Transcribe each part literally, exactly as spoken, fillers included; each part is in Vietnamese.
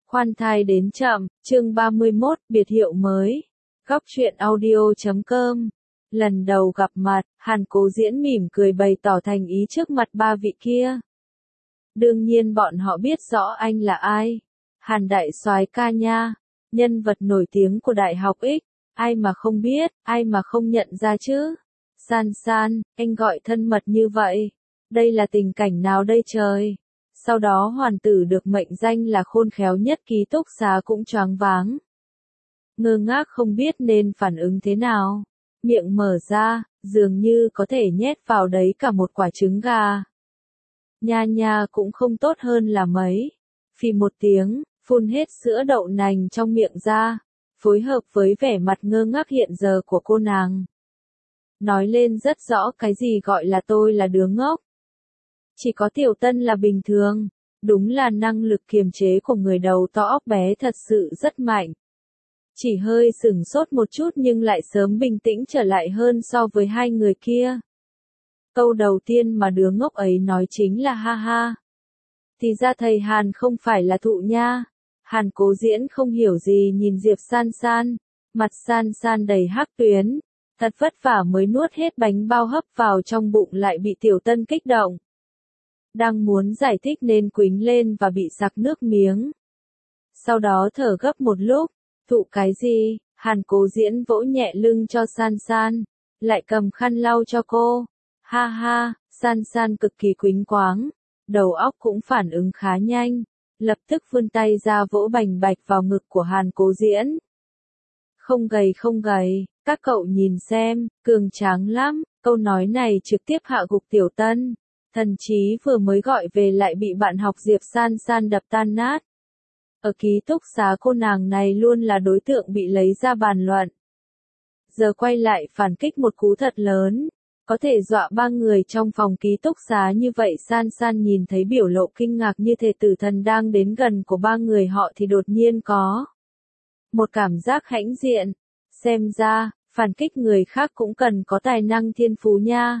Khoan thai đến chậm, chương ba mươi mốt, biệt hiệu mới. Góc truyện audio chấm com. Lần đầu gặp mặt, Hàn Cố Diễn mỉm cười bày tỏ thành ý trước mặt ba vị kia. Đương nhiên bọn họ biết rõ anh là ai. Hàn đại soái ca nha, nhân vật nổi tiếng của Đại học X, ai mà không biết, ai mà không nhận ra chứ. San San, anh gọi thân mật như vậy. Đây là tình cảnh nào đây trời? Sau đó hoàn tử được mệnh danh là khôn khéo nhất ký túc xá cũng choáng váng. Ngơ ngác không biết nên phản ứng thế nào. Miệng mở ra, dường như có thể nhét vào đấy cả một quả trứng gà. Nha nha cũng không tốt hơn là mấy. Phì một tiếng, phun hết sữa đậu nành trong miệng ra, phối hợp với vẻ mặt ngơ ngác hiện giờ của cô nàng. Nói lên rất rõ cái gì gọi là tôi là đứa ngốc. Chỉ có Tiểu Tân là bình thường, đúng là năng lực kiềm chế của người đầu to óc bé thật sự rất mạnh. Chỉ hơi sửng sốt một chút nhưng lại sớm bình tĩnh trở lại hơn so với hai người kia. Câu đầu tiên mà đứa ngốc ấy nói chính là ha ha. Thì ra thầy Hàn không phải là thụ nha. Hàn Cố Diễn không hiểu gì nhìn Diệp San San, mặt San San đầy hắc tuyến, thật vất vả mới nuốt hết bánh bao hấp vào trong bụng lại bị Tiểu Tân kích động. Đang muốn giải thích nên quýnh lên và bị sặc nước miếng. Sau đó thở gấp một lúc, thụ cái gì? Hàn Cố Diễn vỗ nhẹ lưng cho San San, lại cầm khăn lau cho cô. Ha ha, San San cực kỳ quýnh quáng, đầu óc cũng phản ứng khá nhanh, lập tức vươn tay ra vỗ bành bạch vào ngực của Hàn Cố Diễn. Không gầy không gầy, các cậu nhìn xem, cường tráng lắm, câu nói này trực tiếp hạ gục Tiểu Tân. Thần trí vừa mới gọi về lại bị bạn học Diệp San San đập tan nát. Ở ký túc xá cô nàng này luôn là đối tượng bị lấy ra bàn luận. Giờ quay lại phản kích một cú thật lớn, có thể dọa ba người trong phòng ký túc xá như vậy. San San nhìn thấy biểu lộ kinh ngạc như thể tử thần đang đến gần của ba người họ thì đột nhiên có một cảm giác hãnh diện. Xem ra, phản kích người khác cũng cần có tài năng thiên phú nha.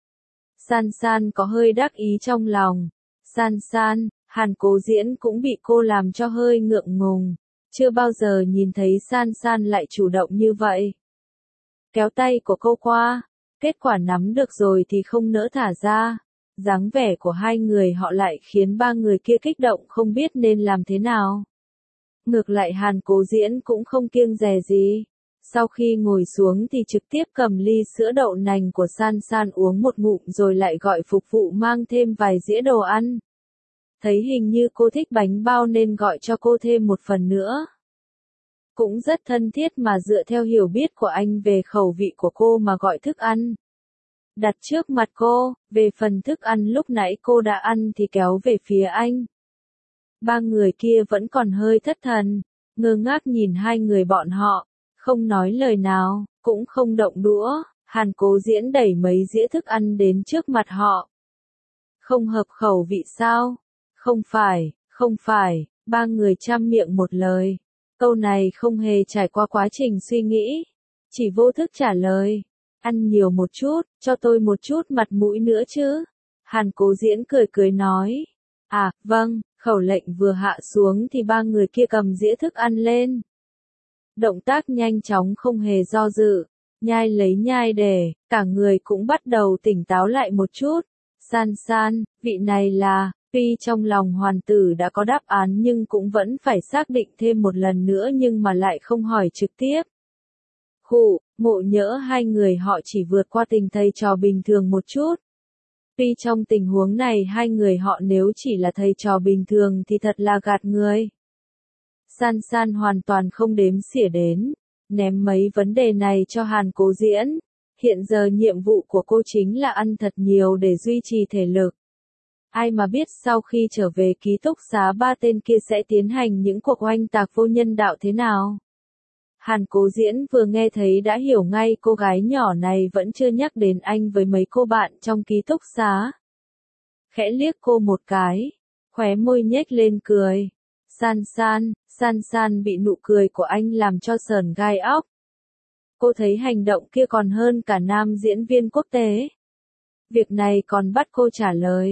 San San có hơi đắc ý trong lòng. San San, Hàn Cố Diễn cũng bị cô làm cho hơi ngượng ngùng. Chưa bao giờ nhìn thấy San San lại chủ động như vậy. Kéo tay của cô qua, kết quả nắm được rồi thì không nỡ thả ra. Dáng vẻ của hai người họ lại khiến ba người kia kích động không biết nên làm thế nào. Ngược lại Hàn Cố Diễn cũng không kiêng dè gì. Sau khi ngồi xuống thì trực tiếp cầm ly sữa đậu nành của San San uống một ngụm rồi lại gọi phục vụ mang thêm vài dĩa đồ ăn. Thấy hình như cô thích bánh bao nên gọi cho cô thêm một phần nữa. Cũng rất thân thiết mà dựa theo hiểu biết của anh về khẩu vị của cô mà gọi thức ăn. Đặt trước mặt cô, về phần thức ăn lúc nãy cô đã ăn thì kéo về phía anh. Ba người kia vẫn còn hơi thất thần, ngơ ngác nhìn hai người bọn họ. Không nói lời nào, cũng không động đũa. Hàn Cố Diễn đẩy mấy dĩa thức ăn đến trước mặt họ. Không hợp khẩu vị sao? Không phải, không phải, ba người chăm miệng một lời. Câu này không hề trải qua quá trình suy nghĩ, chỉ vô thức trả lời. Ăn nhiều một chút, cho tôi một chút mặt mũi nữa chứ. Hàn Cố Diễn cười cười nói. À, vâng, khẩu lệnh vừa hạ xuống thì ba người kia cầm dĩa thức ăn lên. Động tác nhanh chóng không hề do dự, nhai lấy nhai để, cả người cũng bắt đầu tỉnh táo lại một chút. San San, vị này là, tuy trong lòng hoàn tử đã có đáp án nhưng cũng vẫn phải xác định thêm một lần nữa nhưng mà lại không hỏi trực tiếp. Khụ, ngộ nhỡ hai người họ chỉ vượt qua tình thầy trò bình thường một chút. Tuy trong tình huống này hai người họ nếu chỉ là thầy trò bình thường thì thật là gạt người. San San hoàn toàn không đếm xỉa đến, ném mấy vấn đề này cho Hàn Cố Diễn. Hiện giờ nhiệm vụ của cô chính là ăn thật nhiều để duy trì thể lực. Ai mà biết sau khi trở về ký túc xá ba tên kia sẽ tiến hành những cuộc oanh tạc vô nhân đạo thế nào. Hàn Cố Diễn vừa nghe thấy đã hiểu ngay cô gái nhỏ này vẫn chưa nhắc đến anh với mấy cô bạn trong ký túc xá. Khẽ liếc cô một cái, khóe môi nhếch lên cười. San San, San San bị nụ cười của anh làm cho sởn gai óc. Cô thấy hành động kia còn hơn cả nam diễn viên quốc tế. Việc này còn bắt cô trả lời.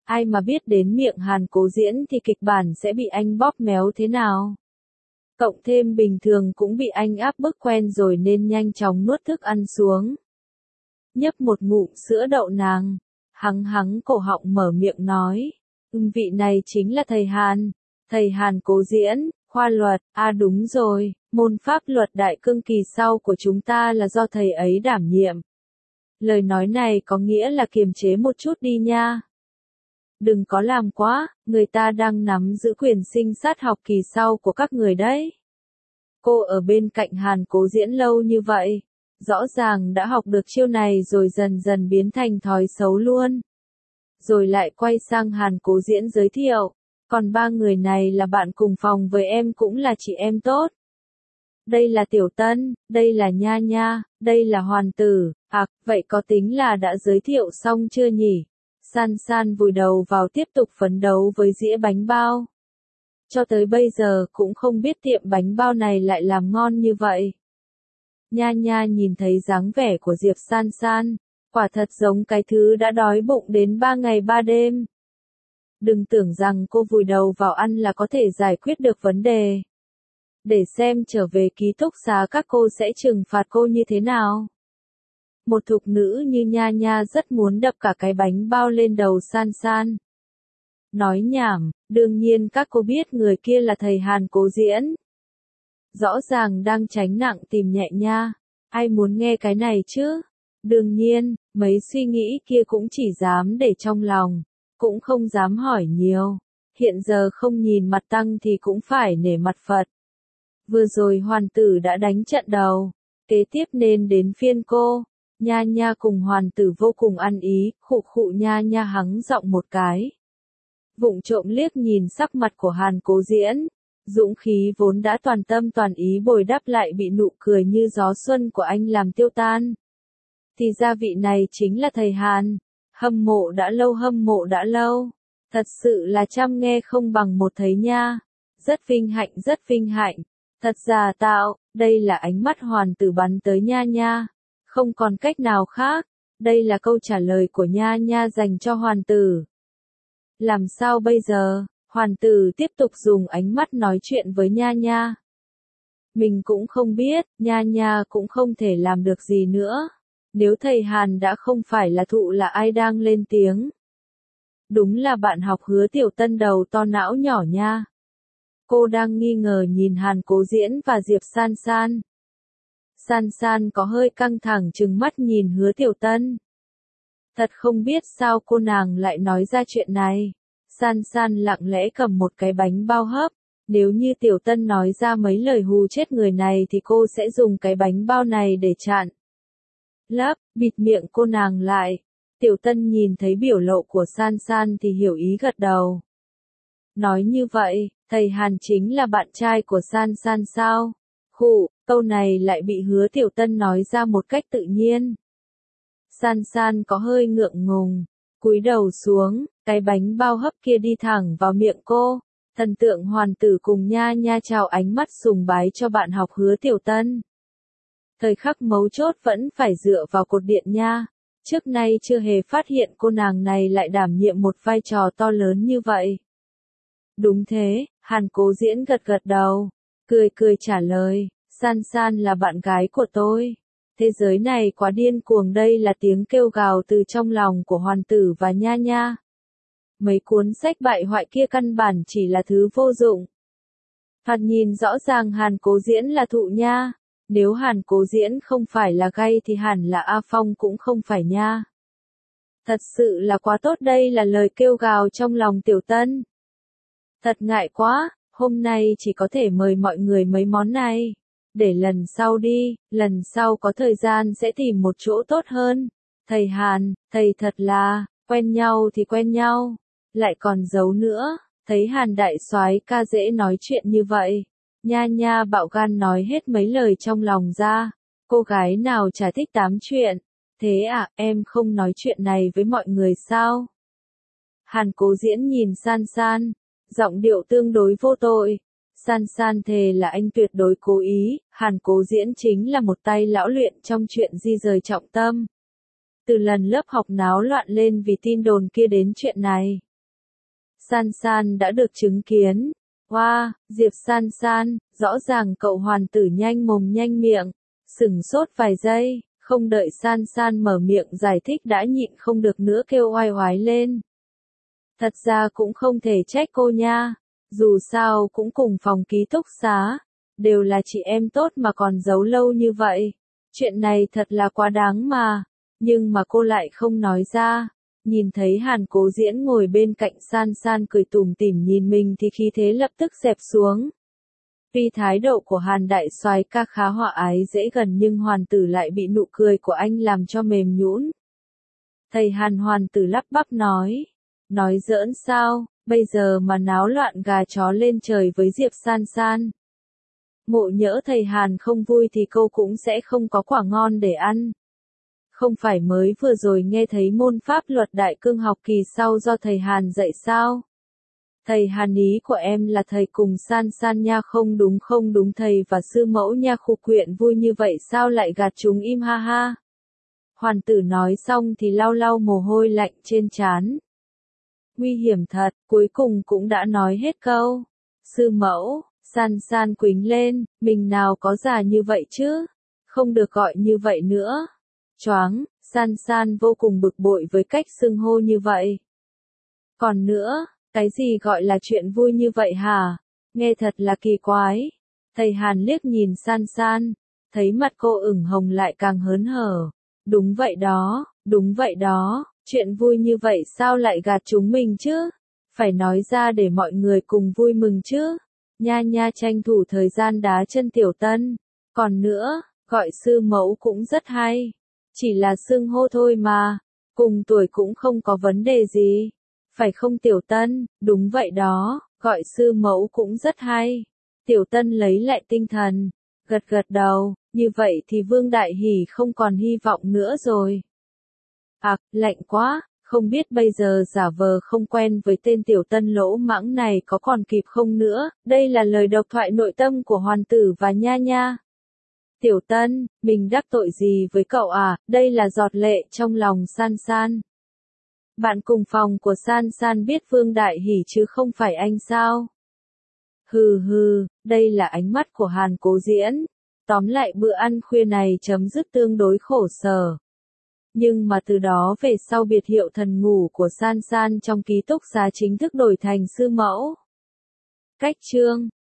Ai mà biết đến miệng Hàn Cố Diễn thì kịch bản sẽ bị anh bóp méo thế nào. Cộng thêm bình thường cũng bị anh áp bức quen rồi nên nhanh chóng nuốt thức ăn xuống. Nhấp một ngụm sữa đậu nành, hắng hắng cổ họng mở miệng nói. Ừm, vị này chính là thầy Hàn. Thầy Hàn Cố Diễn, khoa luật. À đúng rồi, môn pháp luật đại cương kỳ sau của chúng ta là do thầy ấy đảm nhiệm. Lời nói này có nghĩa là kiềm chế một chút đi nha. Đừng có làm quá, người ta đang nắm giữ quyền sinh sát học kỳ sau của các người đấy. Cô ở bên cạnh Hàn Cố Diễn lâu như vậy, rõ ràng đã học được chiêu này rồi dần dần biến thành thói xấu luôn. Rồi lại quay sang Hàn Cố Diễn giới thiệu, còn ba người này là bạn cùng phòng với em cũng là chị em tốt. Đây là Tiểu Tân, đây là Nha Nha, đây là Hoàn Tử. À, vậy có tính là đã giới thiệu xong chưa nhỉ? San San vùi đầu vào tiếp tục phấn đấu với dĩa bánh bao. Cho tới bây giờ cũng không biết tiệm bánh bao này lại làm ngon như vậy. Nha Nha nhìn thấy dáng vẻ của Diệp San San, quả thật giống cái thứ đã đói bụng đến ba ngày ba đêm. Đừng tưởng rằng cô vùi đầu vào ăn là có thể giải quyết được vấn đề. Để xem trở về ký túc xá các cô sẽ trừng phạt cô như thế nào. Một thục nữ như Nha Nha rất muốn đập cả cái bánh bao lên đầu San San. Nói nhảm, đương nhiên các cô biết người kia là thầy Hàn Cố Diễn. Rõ ràng đang tránh nặng tìm nhẹ nha. Ai muốn nghe cái này chứ? Đương nhiên, mấy suy nghĩ kia cũng chỉ dám để trong lòng, cũng không dám hỏi nhiều. Hiện giờ không nhìn mặt Tăng thì cũng phải nể mặt Phật. Vừa rồi Hoàn Tử đã đánh trận đầu, kế tiếp nên đến phiên cô. Nha Nha cùng Hoàn Tử vô cùng ăn ý, khụ khụ Nha Nha hắng giọng một cái. Vụng trộm liếc nhìn sắc mặt của Hàn Cố Diễn, dũng khí vốn đã toàn tâm toàn ý bồi đắp lại bị nụ cười như gió xuân của anh làm tiêu tan. Thì ra vị này chính là thầy Hàn, hâm mộ đã lâu hâm mộ đã lâu, thật sự là trăm nghe không bằng một thấy nha, rất vinh hạnh rất vinh hạnh, thật giả tạo, đây là ánh mắt Hoàn Tử bắn tới Nha Nha, không còn cách nào khác, đây là câu trả lời của Nha Nha dành cho Hoàn Tử. Làm sao bây giờ? Hoàn Tử tiếp tục dùng ánh mắt nói chuyện với Nha Nha. Mình cũng không biết, Nha Nha cũng không thể làm được gì nữa. Nếu thầy Hàn đã không phải là thụ là ai đang lên tiếng. Đúng là bạn học Hứa Tiểu Tân đầu to não nhỏ nha. Cô đang nghi ngờ nhìn Hàn Cố Diễn và Diệp San San. San San có hơi căng thẳng trừng mắt nhìn Hứa Tiểu Tân. Thật không biết sao cô nàng lại nói ra chuyện này. San San lặng lẽ cầm một cái bánh bao hấp. Nếu như Tiểu Tân nói ra mấy lời hù chết người này thì cô sẽ dùng cái bánh bao này để chặn. Lấp, bịt miệng cô nàng lại. Tiểu Tân nhìn thấy biểu lộ của San San thì hiểu ý gật đầu. Nói như vậy, thầy Hàn chính là bạn trai của San San sao? Khụ, câu này lại bị Hứa Tiểu Tân nói ra một cách tự nhiên. San San có hơi ngượng ngùng, cúi đầu xuống, cái bánh bao hấp kia đi thẳng vào miệng cô. Thần tượng Hoàn Tử cùng Nha Nha chào ánh mắt sùng bái cho bạn học Hứa Tiểu Tân. Thời khắc mấu chốt vẫn phải dựa vào cột điện nha. Trước nay chưa hề phát hiện cô nàng này lại đảm nhiệm một vai trò to lớn như vậy. Đúng thế, Hàn Cố Diễn gật gật đầu, cười cười trả lời, San San là bạn gái của tôi. Thế giới này quá điên cuồng, đây là tiếng kêu gào từ trong lòng của Hoàn Tử và Nha Nha. Mấy cuốn sách bại hoại kia căn bản chỉ là thứ vô dụng. Thoạt nhìn rõ ràng Hàn Cố Diễn là thụ nha. Nếu Hàn Cố Diễn không phải là gay thì hẳn là A Phong cũng không phải nha. Thật sự là quá tốt, đây là lời kêu gào trong lòng Tiểu Tân. Thật ngại quá, hôm nay chỉ có thể mời mọi người mấy món này. Để lần sau đi, lần sau có thời gian sẽ tìm một chỗ tốt hơn. Thầy Hàn, thầy thật là, quen nhau thì quen nhau, lại còn giấu nữa, thấy Hàn đại soái ca dễ nói chuyện như vậy. Nha Nha bạo gan nói hết mấy lời trong lòng ra, cô gái nào chả thích tám chuyện, thế à, em không nói chuyện này với mọi người sao? Hàn Cố Diễn nhìn San San, giọng điệu tương đối vô tội. San San thề là anh tuyệt đối cố ý, Hàn Cố Diễn chính là một tay lão luyện trong chuyện di rời trọng tâm. Từ lần lớp học náo loạn lên vì tin đồn kia đến chuyện này, San San đã được chứng kiến. Wow, Diệp San San, rõ ràng cậu hoàn tử nhanh mồm nhanh miệng. Sửng sốt vài giây, không đợi San San mở miệng giải thích đã nhịn không được nữa kêu oai oái lên. Thật ra cũng không thể trách cô nha, dù sao cũng cùng phòng ký túc xá, đều là chị em tốt mà còn giấu lâu như vậy. Chuyện này thật là quá đáng mà, nhưng mà cô lại không nói ra. Nhìn thấy Hàn Cố Diễn ngồi bên cạnh San San cười tủm tỉm nhìn mình thì khí thế lập tức dẹp xuống. Tuy thái độ của Hàn đại soái ca khá hòa ái dễ gần nhưng hoàn tử lại bị nụ cười của anh làm cho mềm nhũn. Thầy Hàn hoàn tử lắp bắp nói. Nói giỡn sao, bây giờ mà náo loạn gà chó lên trời với Diệp San San. Ngộ nhỡ thầy Hàn không vui thì cô cũng sẽ không có quả ngon để ăn. Không phải mới vừa rồi nghe thấy môn pháp luật đại cương học kỳ sau do thầy Hàn dạy sao? Thầy Hàn ý của em là thầy cùng San San nha, không đúng không đúng, thầy và sư mẫu nha, khu quyện vui như vậy sao lại gạt chúng im ha ha. Hoàn tử nói xong thì lau lau mồ hôi lạnh trên trán. Nguy hiểm thật, cuối cùng cũng đã nói hết câu. Sư mẫu, San San quính lên, mình nào có già như vậy chứ, không được gọi như vậy nữa. Choáng, San San vô cùng bực bội với cách xưng hô như vậy. Còn nữa, cái gì gọi là chuyện vui như vậy hả? Nghe thật là kỳ quái. Thầy Hàn liếc nhìn San San, thấy mặt cô ửng hồng lại càng hớn hở. Đúng vậy đó, đúng vậy đó, chuyện vui như vậy sao lại gạt chúng mình chứ? Phải nói ra để mọi người cùng vui mừng chứ. Nha nha, tranh thủ thời gian đá chân Tiểu Tân. Còn nữa, gọi sư mẫu cũng rất hay. Chỉ là xưng hô thôi mà, cùng tuổi cũng không có vấn đề gì. Phải không Tiểu Tân? Đúng vậy đó, gọi sư mẫu cũng rất hay. Tiểu Tân lấy lại tinh thần, gật gật đầu, như vậy thì Vương Đại Hỷ không còn hy vọng nữa rồi. À, lạnh quá, không biết bây giờ giả vờ không quen với tên Tiểu Tân lỗ mãng này có còn kịp không nữa. Đây là lời độc thoại nội tâm của hoàn tử và nha nha. Tiểu Tân, mình đắc tội gì với cậu à? Đây là giọt lệ trong lòng San San. Bạn cùng phòng của San San biết Vương Đại Hỷ chứ không phải anh sao? Hừ hừ, đây là ánh mắt của Hàn Cố Diễn. Tóm lại bữa ăn khuya này chấm dứt tương đối khổ sở. Nhưng mà từ đó về sau biệt hiệu thần ngủ của San San trong ký túc xá chính thức đổi thành sư mẫu. Cách chương